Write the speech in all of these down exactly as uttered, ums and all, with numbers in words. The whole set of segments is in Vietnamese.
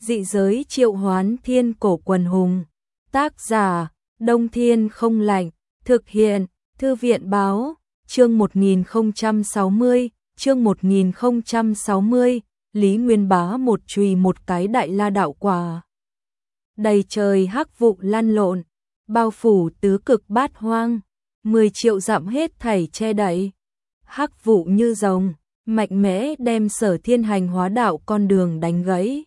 Dị giới triệu hoán thiên cổ quần hùng. Tác giả, Đông Thiên không lạnh. Thực hiện, Thư viện báo, chương một nghìn không trăm sáu mươi, chương một nghìn không trăm sáu mươi, Lý Nguyên Bá một chùy một cái đại la đạo quả. Đầy trời hắc vụ lăn lộn, bao phủ tứ cực bát hoang, mười triệu dặm hết thảy che đậy. Hắc vụ như rồng, mạnh mẽ đem Sở Thiên Hành hóa đạo con đường đánh gãy.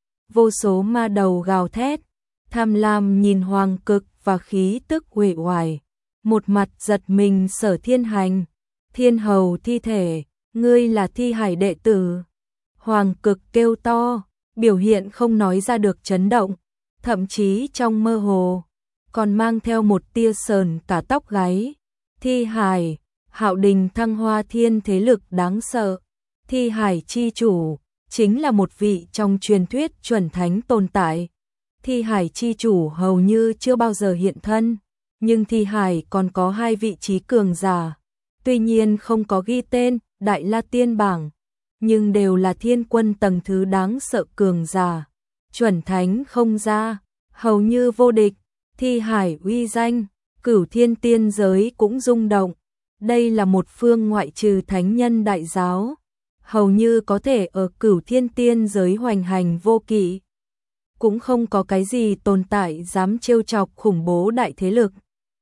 Vô số ma đầu gào thét, tham lam nhìn Hoàng Cực và khí tức uể oải, một mặt giật mình. Sở Thiên Hành, Thiên Hầu thi thể, ngươi là Thi Hải đệ tử. Hoàng Cực kêu to, biểu hiện không nói ra được chấn động, thậm chí trong mơ hồ còn mang theo một tia sờn cả tóc gáy. Thi Hải, Hạo Đình Thăng Hoa Thiên thế lực đáng sợ. Thi Hải chi chủ chính là một vị trong truyền thuyết chuẩn thánh tồn tại. Thi Hải chi chủ hầu như chưa bao giờ hiện thân, nhưng Thi Hải còn có hai vị trí cường giả, tuy nhiên không có ghi tên Đại La Tiên bảng, nhưng đều là thiên quân tầng thứ đáng sợ cường giả. Chuẩn thánh không ra, hầu như vô địch. Thi Hải uy danh, cửu thiên tiên giới cũng rung động. Đây là một phương ngoại trừ thánh nhân đại giáo, hầu như có thể ở cửu thiên tiên giới hoành hành vô kỵ. Cũng không có cái gì tồn tại dám trêu chọc khủng bố đại thế lực.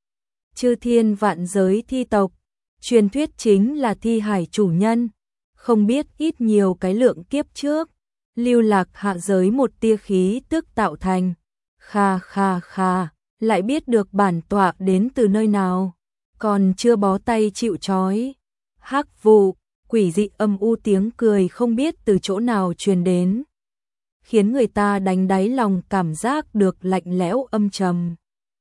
Chư thiên vạn giới thi tộc, truyền thuyết chính là Thi Hải chủ nhân, không biết ít nhiều cái lượng kiếp trước, lưu lạc hạ giới một tia khí tức tạo thành. Kha kha kha, lại biết được bản tọa đến từ nơi nào, còn chưa bó tay chịu trói. Hắc vụ, quỷ dị âm u tiếng cười không biết từ chỗ nào truyền đến, khiến người ta đánh đáy lòng cảm giác được lạnh lẽo âm trầm.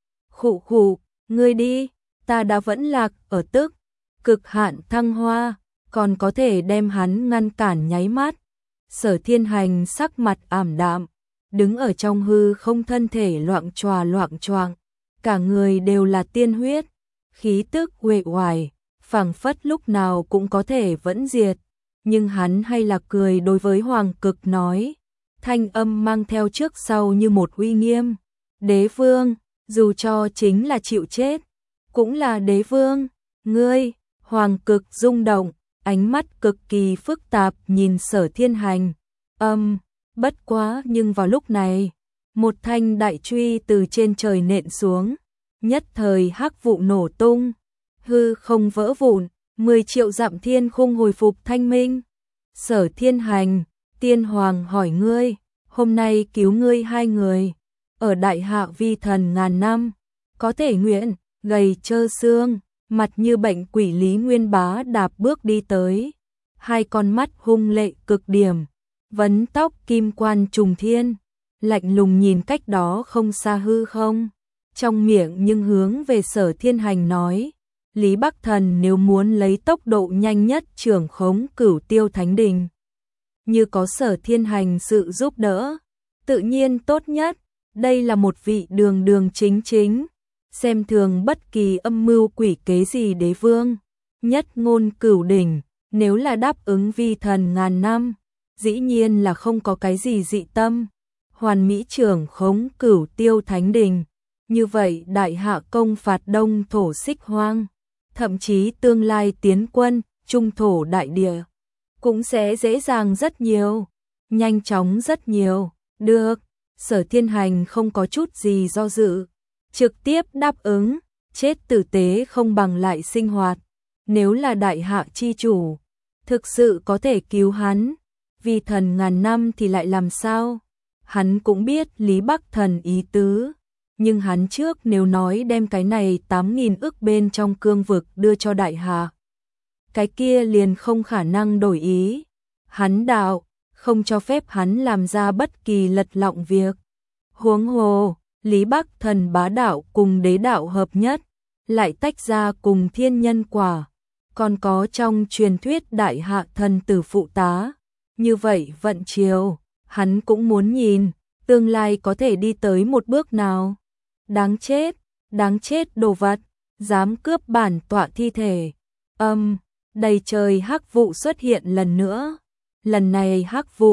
Khụ khụ, ngươi đi, ta đã vẫn lạc ở tức cực hạn thăng hoa, còn có thể đem hắn ngăn cản nháy mắt. Sở Thiên Hành sắc mặt ảm đạm, đứng ở trong hư không, thân thể loạng choạng loạng choạng, cả người đều là tiên huyết, khí tức uể oải, phảng phất lúc nào cũng có thể vẫn diệt. Nhưng hắn hay là cười đối với Hoàng Cực nói, thanh âm mang theo trước sau như một uy nghiêm. Đế vương, dù cho chính là chịu chết, cũng là đế vương. Ngươi, Hoàng Cực rung động, ánh mắt cực kỳ phức tạp nhìn Sở Thiên Hành. Âm, bất quá nhưng vào lúc này, một thanh đại truy từ trên trời nện xuống, nhất thời hắc vụ nổ tung, hư không vỡ vụn, mười triệu dặm thiên khung hồi phục thanh minh. Sở Thiên Hành, Tiên Hoàng hỏi ngươi, hôm nay cứu ngươi hai người, ở đại hạ vi thần ngàn năm, có thể nguyện. Gầy trơ xương, mặt như bệnh quỷ Lý Nguyên Bá đạp bước đi tới, hai con mắt hung lệ cực điểm, vấn tóc kim quan trùng thiên, lạnh lùng nhìn cách đó không xa hư không, trong miệng nhưng hướng về Sở Thiên Hành nói, Lý Bắc Thần nếu muốn lấy tốc độ nhanh nhất trưởng khống Cửu Tiêu Thánh Đình, như có Sở Thiên Hành sự giúp đỡ, tự nhiên tốt nhất. Đây là một vị đường đường chính chính, xem thường bất kỳ âm mưu quỷ kế gì đế vương, nhất ngôn cửu đỉnh, nếu là đáp ứng vi thần ngàn năm, dĩ nhiên là không có cái gì dị tâm, hoàn mỹ trưởng khống Cửu Tiêu Thánh Đình, như vậy đại hạ công phạt đông thổ xích hoang, thậm chí tương lai tiến quân trung thổ đại địa, cũng sẽ dễ dàng rất nhiều, nhanh chóng rất nhiều. Được, Sở Thiên Hành không có chút gì do dự, trực tiếp đáp ứng. Chết tử tế không bằng lại sinh hoạt, nếu là đại hạ chi chủ, thực sự có thể cứu hắn, vì thần ngàn năm thì lại làm sao? Hắn cũng biết Lý Bắc Thần ý tứ, nhưng hắn trước nếu nói đem cái này tám nghìn ức bên trong cương vực đưa cho đại hạ, cái kia liền không khả năng đổi ý. Hắn đạo, không cho phép hắn làm ra bất kỳ lật lọng việc. Huống hồ, Lý Bắc Thần bá đạo cùng đế đạo hợp nhất, lại tách ra cùng thiên nhân quả, còn có trong truyền thuyết đại hạ thần tử phụ tá. Như vậy vận chiều, hắn cũng muốn nhìn, tương lai có thể đi tới một bước nào. Đáng chết, đáng chết đồ vật, dám cướp bản tọa thi thể. Âm, đầy trời hắc vụ xuất hiện lần nữa. Lần này hắc vụ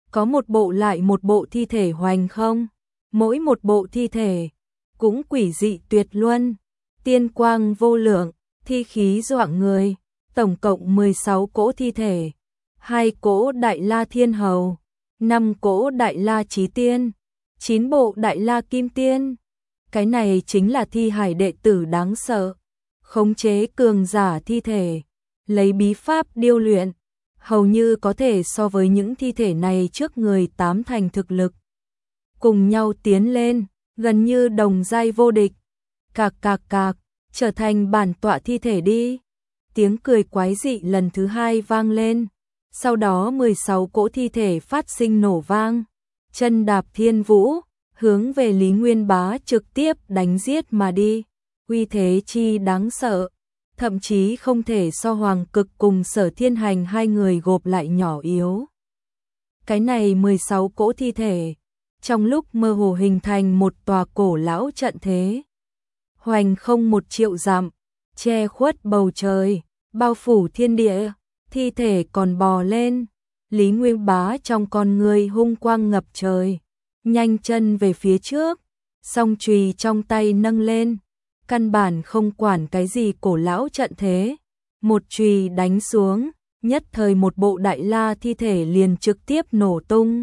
có một bộ lại một bộ thi thể hoành không, mỗi một bộ thi thể cũng quỷ dị tuyệt luân, tiên quang vô lượng, thi khí doạng người, tổng cộng mười sáu cỗ thi thể, hai cỗ Đại La Thiên Hầu, năm cỗ Đại La Chí Tiên, chín bộ Đại La Kim Tiên. Cái này chính là thi hải đệ tử đáng sợ, khống chế cường giả thi thể, lấy bí pháp điêu luyện, hầu như có thể so với những thi thể này trước người tám thành thực lực. Cùng nhau tiến lên, gần như đồng giai vô địch. Cạc cạc cạc, trở thành bản tọa thi thể đi. Tiếng cười quái dị lần thứ hai vang lên. Sau đó mười sáu cỗ thi thể phát sinh nổ vang. Chân đạp thiên vũ, hướng về Lý Nguyên Bá trực tiếp đánh giết mà đi. Uy thế chi đáng sợ, thậm chí không thể so Hoàng Cực cùng Sở Thiên Hành hai người gộp lại nhỏ yếu. Cái này mười sáu cỗ thi thể, trong lúc mơ hồ hình thành một tòa cổ lão trận thế. Hoành không một triệu dặm, che khuất bầu trời, bao phủ thiên địa, thi thể còn bò lên. Lý Nguyên Bá trong con người hung quang ngập trời, nhanh chân về phía trước, song chùy trong tay nâng lên, căn bản không quản cái gì cổ lão trận thế, một chùy đánh xuống, nhất thời một bộ Đại La thi thể liền trực tiếp nổ tung.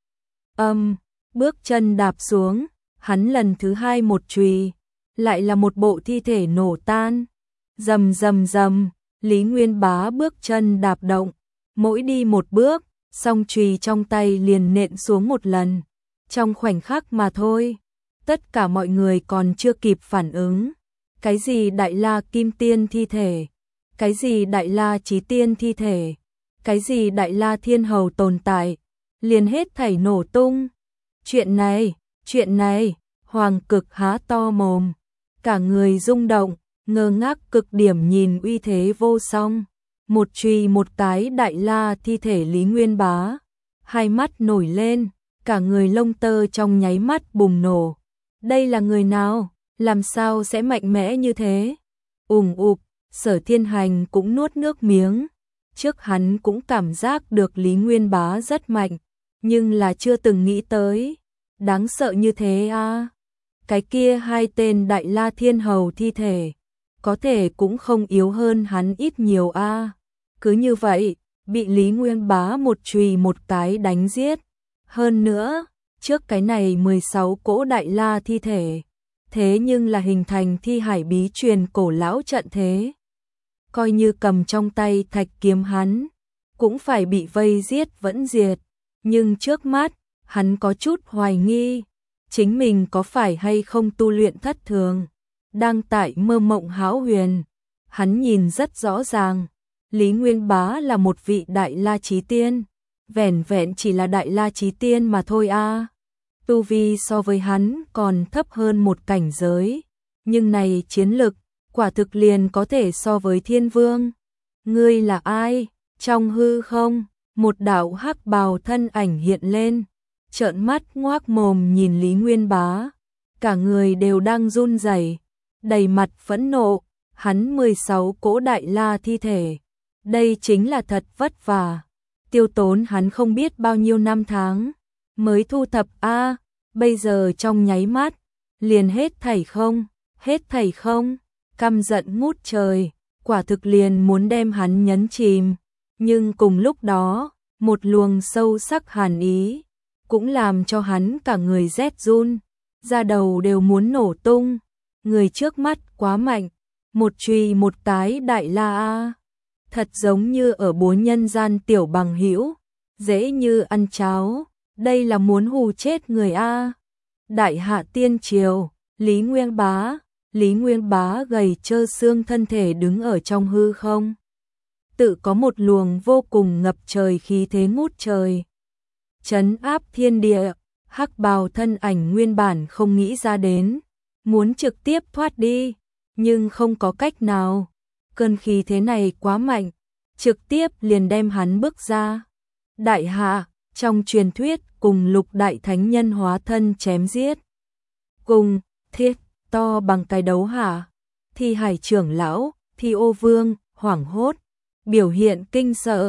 Âm, bước chân đạp xuống, hắn lần thứ hai một chùy, lại là một bộ thi thể nổ tan. Rầm rầm rầm, Lý Nguyên Bá bước chân đạp động, mỗi đi một bước, song chùy trong tay liền nện xuống một lần. Trong khoảnh khắc mà thôi, tất cả mọi người còn chưa kịp phản ứng. Cái gì Đại La Kim Tiên thi thể, cái gì Đại La Chí Tiên thi thể, cái gì Đại La Thiên Hầu tồn tại, liền hết thảy nổ tung. Chuyện này, chuyện này, Hoàng Cực há to mồm, cả người rung động, ngơ ngác cực điểm nhìn uy thế vô song. Một chùy một cái Đại La thi thể Lý Nguyên Bá, hai mắt nổi lên, cả người lông tơ trong nháy mắt bùng nổ. Đây là người nào? Làm sao sẽ mạnh mẽ như thế? Ùng ục, Sở Thiên Hành cũng nuốt nước miếng. Trước hắn cũng cảm giác được Lý Nguyên Bá rất mạnh, nhưng là chưa từng nghĩ tới. Đáng sợ như thế à? Cái kia hai tên Đại La Thiên Hầu thi thể, có thể cũng không yếu hơn hắn ít nhiều a. Cứ như vậy, bị Lý Nguyên Bá một chùy một cái đánh giết. Hơn nữa, trước cái này mười sáu cỗ Đại La thi thể, thế nhưng là hình thành thi hải bí truyền cổ lão trận thế. Coi như cầm trong tay thạch kiếm hắn, cũng phải bị vây giết vẫn diệt. Nhưng trước mắt, hắn có chút hoài nghi, chính mình có phải hay không tu luyện thất thường, đang tại mơ mộng hão huyền. Hắn nhìn rất rõ ràng, Lý Nguyên Bá là một vị Đại La Chí Tiên, vẻn vẹn chỉ là Đại La Chí Tiên mà thôi a. Tu vi so với hắn còn thấp hơn một cảnh giới, nhưng này chiến lực, quả thực liền có thể so với Thiên Vương. Ngươi là ai? Trong hư không, một đạo hắc bào thân ảnh hiện lên, trợn mắt ngoác mồm nhìn Lý Nguyên Bá, cả người đều đang run rẩy, đầy mặt phẫn nộ. Hắn mười sáu cỗ Đại La thi thể, đây chính là thật vất vả, tiêu tốn hắn không biết bao nhiêu năm tháng mới thu thập a, bây giờ trong nháy mắt liền hết thảy không, hết thảy không. Căm giận ngút trời, quả thực liền muốn đem hắn nhấn chìm, nhưng cùng lúc đó, một luồng sâu sắc hàn ý cũng làm cho hắn cả người rét run, da đầu đều muốn nổ tung. Người trước mắt quá mạnh, một chùy một cái Đại La a, thật giống như ở bố nhân gian tiểu bằng hữu, dễ như ăn cháo, đây là muốn hù chết người a. Đại Hạ Tiên Triều, Lý Nguyên Bá, Lý Nguyên Bá gầy trơ xương thân thể đứng ở trong hư không. Tự có một luồng vô cùng ngập trời khí thế ngút trời, trấn áp thiên địa. Hắc bào thân ảnh nguyên bản không nghĩ ra đến, muốn trực tiếp thoát đi, nhưng không có cách nào. Cơn khí thế này quá mạnh, trực tiếp liền đem hắn bước ra. Đại Hạ, trong truyền thuyết cùng lục đại thánh nhân hóa thân chém giết. Cùng, thiết, to bằng cái đấu hả? Thi hải trưởng lão, Thi Ô Vương, hoảng hốt, biểu hiện kinh sợ,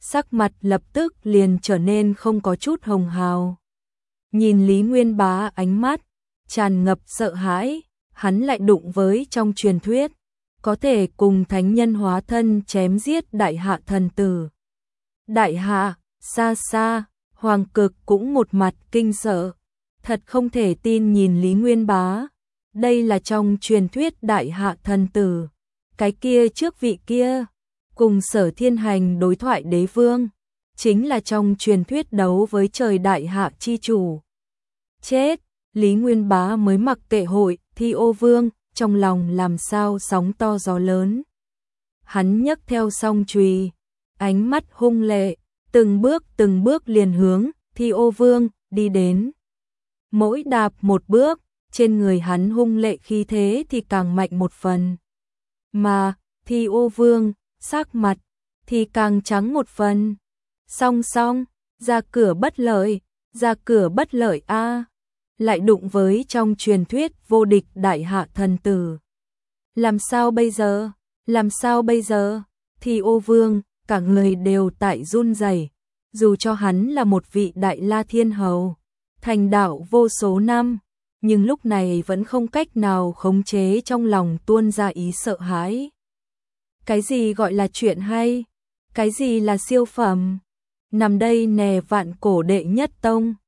sắc mặt lập tức liền trở nên không có chút hồng hào. Nhìn Lý Nguyên Bá ánh mắt tràn ngập sợ hãi, hắn lại đụng với trong truyền thuyết có thể cùng thánh nhân hóa thân chém giết đại hạ thần tử. Đại hạ, xa xa, Hoàng Cực cũng một mặt kinh sợ, thật không thể tin nhìn Lý Nguyên Bá. Đây là trong truyền thuyết đại hạ thần tử, cái kia trước vị kia, cùng Sở Thiên Hành đối thoại đế vương, chính là trong truyền thuyết đấu với trời đại hạ chi chủ. Chết, Lý Nguyên Bá mới mặc kệ hội thi ô vương, trong lòng làm sao sóng to gió lớn. Hắn nhấc theo song chùy, ánh mắt hung lệ, từng bước từng bước liền hướng thi ô vương đi đến. Mỗi đạp một bước, trên người hắn hung lệ khí thế thì càng mạnh một phần. Mà thi ô vương, sắc mặt thì càng trắng một phần. Song song, ra cửa bất lợi, ra cửa bất lợi a. Lại đụng với trong truyền thuyết vô địch đại hạ thần tử. Làm sao bây giờ? Làm sao bây giờ? Thi ô vương, cả người đều tại run rẩy. Dù cho hắn là một vị đại la thiên hầu, thành đạo vô số năm, nhưng lúc này vẫn không cách nào khống chế trong lòng tuôn ra ý sợ hãi. Cái gì gọi là chuyện hay? Cái gì là siêu phẩm? Nằm đây nè vạn cổ đệ nhất tông.